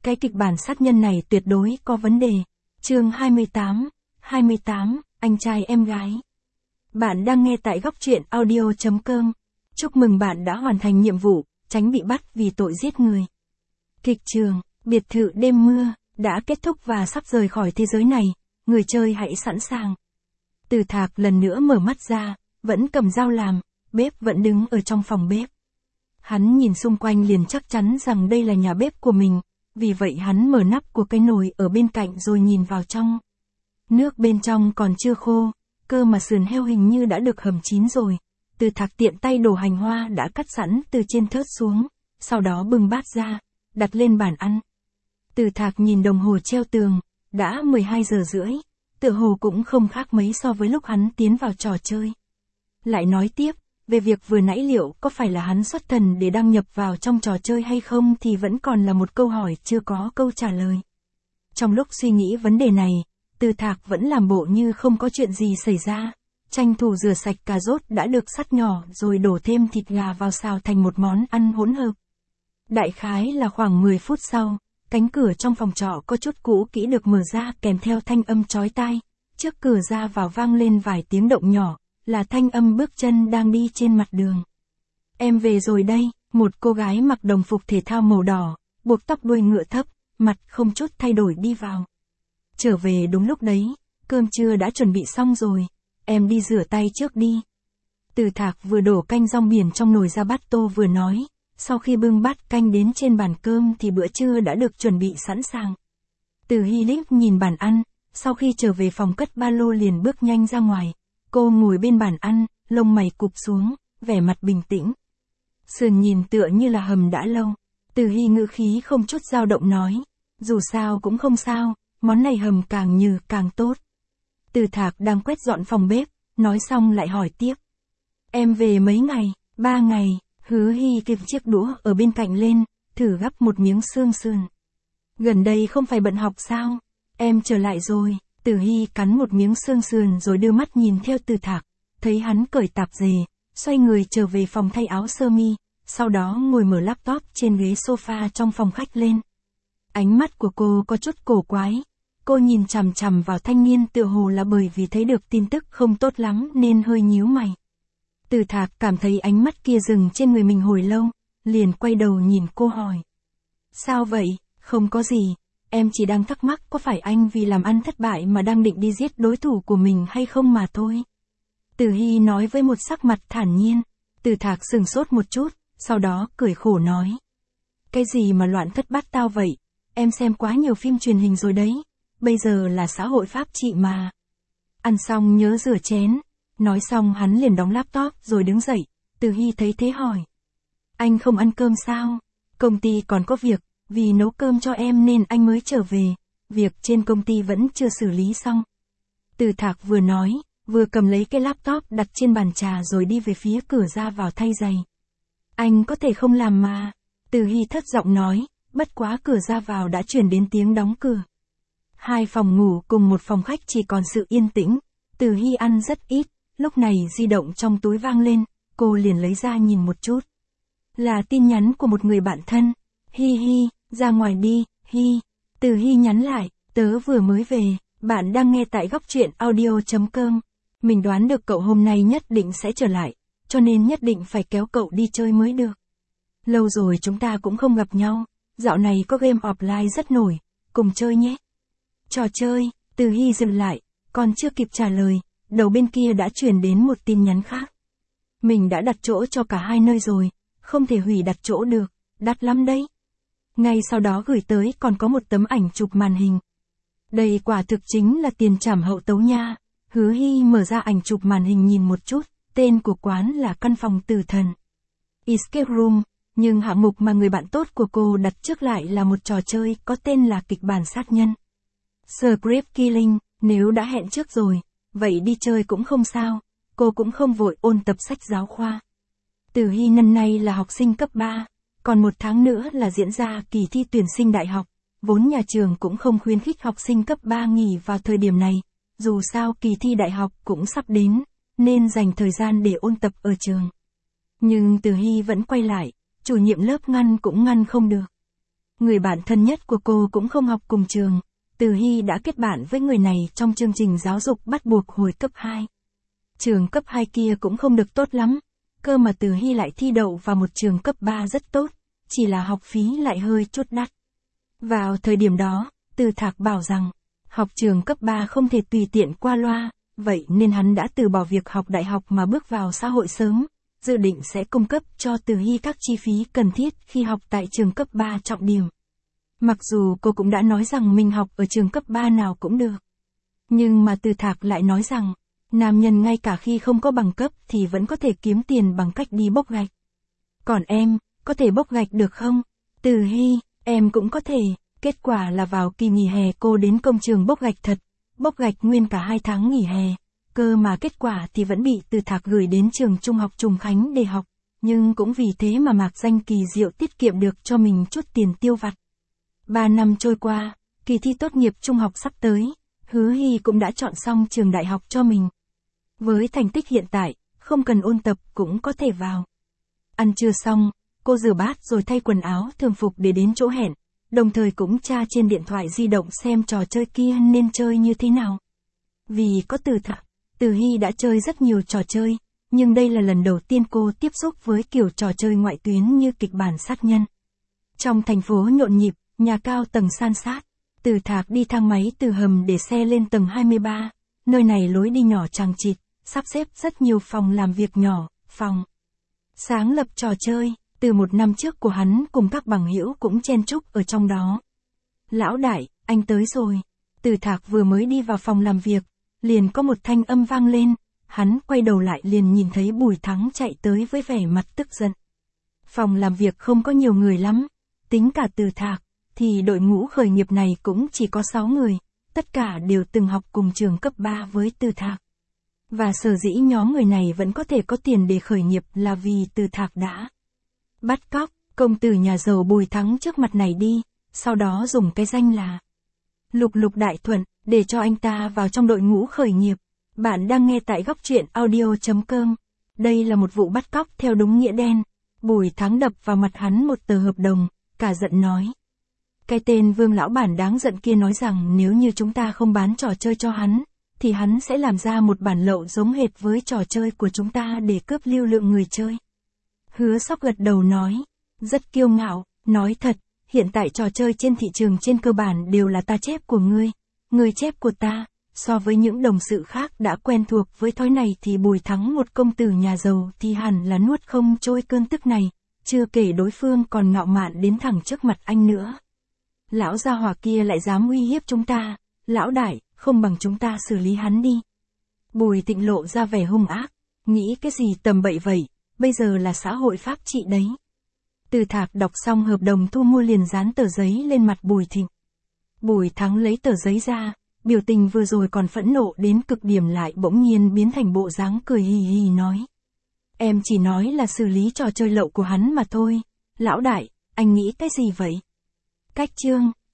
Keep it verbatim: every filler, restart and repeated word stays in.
cái kịch bản sát nhân này tuyệt đối có vấn đề. Chương hai mươi tám, hai mươi tám, anh trai em gái. Bạn đang nghe tại góc truyện audio chấm com. Chúc mừng bạn đã hoàn thành nhiệm vụ, tránh bị bắt vì tội giết người. Kịch trường, biệt thự đêm mưa, đã kết thúc và sắp rời khỏi thế giới này, người chơi hãy sẵn sàng. Từ Thạc lần nữa mở mắt ra, vẫn cầm dao làm, bếp vẫn đứng ở trong phòng bếp. Hắn nhìn xung quanh liền chắc chắn rằng đây là nhà bếp của mình, vì vậy hắn mở nắp của cái nồi ở bên cạnh rồi nhìn vào trong. Nước bên trong còn chưa khô, cơ mà sườn heo hình như đã được hầm chín rồi. Từ Thạc tiện tay đổ hành hoa đã cắt sẵn từ trên thớt xuống, sau đó bưng bát ra, đặt lên bàn ăn. Từ Thạc nhìn đồng hồ treo tường, đã mười hai giờ rưỡi, tựa hồ cũng không khác mấy so với lúc hắn tiến vào trò chơi. Lại nói tiếp, về việc vừa nãy liệu có phải là hắn xuất thần để đăng nhập vào trong trò chơi hay không thì vẫn còn là một câu hỏi chưa có câu trả lời. Trong lúc suy nghĩ vấn đề này, Từ Thạc vẫn làm bộ như không có chuyện gì xảy ra, tranh thủ rửa sạch cà rốt đã được sắt nhỏ rồi đổ thêm thịt gà vào xào thành một món ăn hỗn hợp. Đại khái là khoảng mười phút sau, cánh cửa trong phòng trọ có chút cũ kỹ được mở ra kèm theo thanh âm chói tai, trước cửa ra vào vang lên vài tiếng động nhỏ, là thanh âm bước chân đang đi trên mặt đường. Em về rồi đây, một cô gái mặc đồng phục thể thao màu đỏ, buộc tóc đuôi ngựa thấp, mặt không chút thay đổi đi vào. Trở về đúng lúc đấy, cơm trưa đã chuẩn bị xong rồi, em đi rửa tay trước đi. Từ Thạc vừa đổ canh rong biển trong nồi ra bát tô vừa nói, sau khi bưng bát canh đến trên bàn cơm thì bữa trưa đã được chuẩn bị sẵn sàng. Từ Hy liếc nhìn bàn ăn, sau khi trở về phòng cất ba lô liền bước nhanh ra ngoài. Cô ngồi bên bàn ăn, lông mày cụp xuống, vẻ mặt bình tĩnh. Sườn nhìn tựa như là hầm đã lâu. Từ Hy ngữ khí không chút dao động nói, dù sao cũng không sao, món này hầm càng nhừ càng tốt. Từ Thạc đang quét dọn phòng bếp, nói xong lại hỏi tiếp. Em về mấy ngày, ba ngày, Hứa Hy kịp chiếc đũa ở bên cạnh lên, thử gắp một miếng xương sườn. Gần đây không phải bận học sao, em trở lại rồi. Từ Hy cắn một miếng xương sườn rồi đưa mắt nhìn theo Từ Thạc, thấy hắn cởi tạp dề, xoay người trở về phòng thay áo sơ mi, sau đó ngồi mở laptop trên ghế sofa trong phòng khách lên. Ánh mắt của cô có chút cổ quái, cô nhìn chằm chằm vào thanh niên tựa hồ là bởi vì thấy được tin tức không tốt lắm nên hơi nhíu mày. Từ Thạc cảm thấy ánh mắt kia dừng trên người mình hồi lâu, liền quay đầu nhìn cô hỏi. Sao vậy, không có gì. Em chỉ đang thắc mắc có phải anh vì làm ăn thất bại mà đang định đi giết đối thủ của mình hay không mà thôi. Từ Hy nói với một sắc mặt thản nhiên. Từ Thạc sừng sốt một chút, sau đó cười khổ nói. Cái gì mà loạn thất bát tao vậy, em xem quá nhiều phim truyền hình rồi đấy, bây giờ là xã hội pháp trị mà. Ăn xong nhớ rửa chén. Nói xong hắn liền đóng laptop rồi đứng dậy. Từ Hy thấy thế hỏi. Anh không ăn cơm sao? Công ty còn có việc. Vì nấu cơm cho em nên anh mới trở về, việc trên công ty vẫn chưa xử lý xong. Từ Thạc vừa nói, vừa cầm lấy cái laptop đặt trên bàn trà rồi đi về phía cửa ra vào thay giày. Anh có thể không làm mà. Từ Hy thất giọng nói, bất quá cửa ra vào đã chuyển đến tiếng đóng cửa. Hai phòng ngủ cùng một phòng khách chỉ còn sự yên tĩnh. Từ Hy ăn rất ít, lúc này di động trong túi vang lên, cô liền lấy ra nhìn một chút. Là tin nhắn của một người bạn thân. Hi hi, ra ngoài đi, hi. Từ Hy nhắn lại, tớ vừa mới về, bạn đang nghe tại góc truyện audio chấm com. Mình đoán được cậu hôm nay nhất định sẽ trở lại, cho nên nhất định phải kéo cậu đi chơi mới được. Lâu rồi chúng ta cũng không gặp nhau, dạo này có game offline rất nổi, cùng chơi nhé. Trò chơi, Từ Hy dừng lại, còn chưa kịp trả lời, đầu bên kia đã truyền đến một tin nhắn khác. Mình đã đặt chỗ cho cả hai nơi rồi, không thể hủy đặt chỗ được, đắt lắm đấy. Ngay sau đó gửi tới còn có một tấm ảnh chụp màn hình. Đây quả thực chính là tiền trảm hậu tấu nha. Hứa Hy mở ra ảnh chụp màn hình nhìn một chút, tên của quán là căn phòng tử thần. Escape Room, nhưng hạng mục mà người bạn tốt của cô đặt trước lại là một trò chơi có tên là kịch bản sát nhân. Script Killing, nếu đã hẹn trước rồi, vậy đi chơi cũng không sao, cô cũng không vội ôn tập sách giáo khoa. Từ Hy năm nay là học sinh cấp ba. Còn một tháng nữa là diễn ra kỳ thi tuyển sinh đại học, vốn nhà trường cũng không khuyến khích học sinh cấp ba nghỉ vào thời điểm này, dù sao kỳ thi đại học cũng sắp đến, nên dành thời gian để ôn tập ở trường. Nhưng Từ Hy vẫn quay lại, chủ nhiệm lớp ngăn cũng ngăn không được. Người bạn thân nhất của cô cũng không học cùng trường. Từ Hy đã kết bạn với người này trong chương trình giáo dục bắt buộc hồi cấp hai. Trường cấp hai kia cũng không được tốt lắm, cơ mà Từ Hy lại thi đậu vào một trường cấp ba rất tốt, chỉ là học phí lại hơi chút đắt. Vào thời điểm đó, Từ Thạc bảo rằng, học trường cấp ba không thể tùy tiện qua loa, vậy nên hắn đã từ bỏ việc học đại học mà bước vào xã hội sớm, dự định sẽ cung cấp cho Từ Hy các chi phí cần thiết khi học tại trường cấp ba trọng điểm. Mặc dù cô cũng đã nói rằng mình học ở trường cấp ba nào cũng được. Nhưng mà Từ Thạc lại nói rằng, nam nhân ngay cả khi không có bằng cấp thì vẫn có thể kiếm tiền bằng cách đi bốc gạch. Còn em, có thể bốc gạch được không? Từ Hy, em cũng có thể. Kết quả là vào kỳ nghỉ hè cô đến công trường bốc gạch thật, bốc gạch nguyên cả hai tháng nghỉ hè. Cơ mà kết quả thì vẫn bị Từ Thạc gửi đến trường trung học Trùng Khánh để học, nhưng cũng vì thế mà mạc danh Kỳ Diệu tiết kiệm được cho mình chút tiền tiêu vặt. Ba năm trôi qua, kỳ thi tốt nghiệp trung học sắp tới, Hứa Hy cũng đã chọn xong trường đại học cho mình. Với thành tích hiện tại, không cần ôn tập cũng có thể vào. Ăn trưa xong, cô rửa bát rồi thay quần áo thường phục để đến chỗ hẹn, đồng thời cũng tra trên điện thoại di động xem trò chơi kia nên chơi như thế nào. Vì có Từ Thạc, Từ Hy đã chơi rất nhiều trò chơi, nhưng đây là lần đầu tiên cô tiếp xúc với kiểu trò chơi ngoại tuyến như kịch bản sát nhân. Trong thành phố nhộn nhịp, nhà cao tầng san sát, Từ Thạc đi thang máy từ hầm để xe lên tầng hai mươi ba, nơi này lối đi nhỏ chằng chịt, sắp xếp rất nhiều phòng làm việc nhỏ, phòng sáng lập trò chơi, từ một năm trước của hắn cùng các bằng hữu cũng chen chúc ở trong đó. Lão đại, anh tới rồi. Từ Thạc vừa mới đi vào phòng làm việc, liền có một thanh âm vang lên, hắn quay đầu lại liền nhìn thấy Bùi Thắng chạy tới với vẻ mặt tức giận. Phòng làm việc không có nhiều người lắm, tính cả Từ Thạc, thì đội ngũ khởi nghiệp này cũng chỉ có sáu người, tất cả đều từng học cùng trường cấp ba với Từ Thạc. Và sở dĩ nhóm người này vẫn có thể có tiền để khởi nghiệp là vì Từ Thạc đã bắt cóc công tử nhà giàu Bùi Thắng trước mặt này đi, sau đó dùng cái danh là Lục Lục Đại Thuận để cho anh ta vào trong đội ngũ khởi nghiệp. Bạn đang nghe tại góc truyện audio chấm com. Đây là một vụ bắt cóc theo đúng nghĩa đen. Bùi Thắng đập vào mặt hắn một tờ hợp đồng, cả giận nói. Cái tên Vương lão bản đáng giận kia nói rằng nếu như chúng ta không bán trò chơi cho hắn, thì hắn sẽ làm ra một bản lậu giống hệt với trò chơi của chúng ta để cướp lưu lượng người chơi. Hứa Sóc gật đầu nói, rất kiêu ngạo, nói thật, hiện tại trò chơi trên thị trường trên cơ bản đều là ta chép của ngươi, ngươi chép của ta. So với những đồng sự khác đã quen thuộc với thói này thì Bùi Thắng một công tử nhà giàu thì hẳn là nuốt không trôi cơn tức này, chưa kể đối phương còn ngạo mạn đến thẳng trước mặt anh nữa. Lão gia hỏa kia lại dám uy hiếp chúng ta, lão đại, không bằng chúng ta xử lý hắn đi. Bùi Thịnh lộ ra vẻ hung ác, nghĩ cái gì tầm bậy vậy, bây giờ là xã hội pháp trị đấy. Từ Thạc đọc xong hợp đồng thu mua liền dán tờ giấy lên mặt Bùi Thịnh. Bùi Thắng lấy tờ giấy ra, biểu tình vừa rồi còn phẫn nộ đến cực điểm lại bỗng nhiên biến thành bộ dáng cười hì hì nói. Em chỉ nói là xử lý trò chơi lậu của hắn mà thôi. Lão đại, anh nghĩ cái gì vậy? Cách chương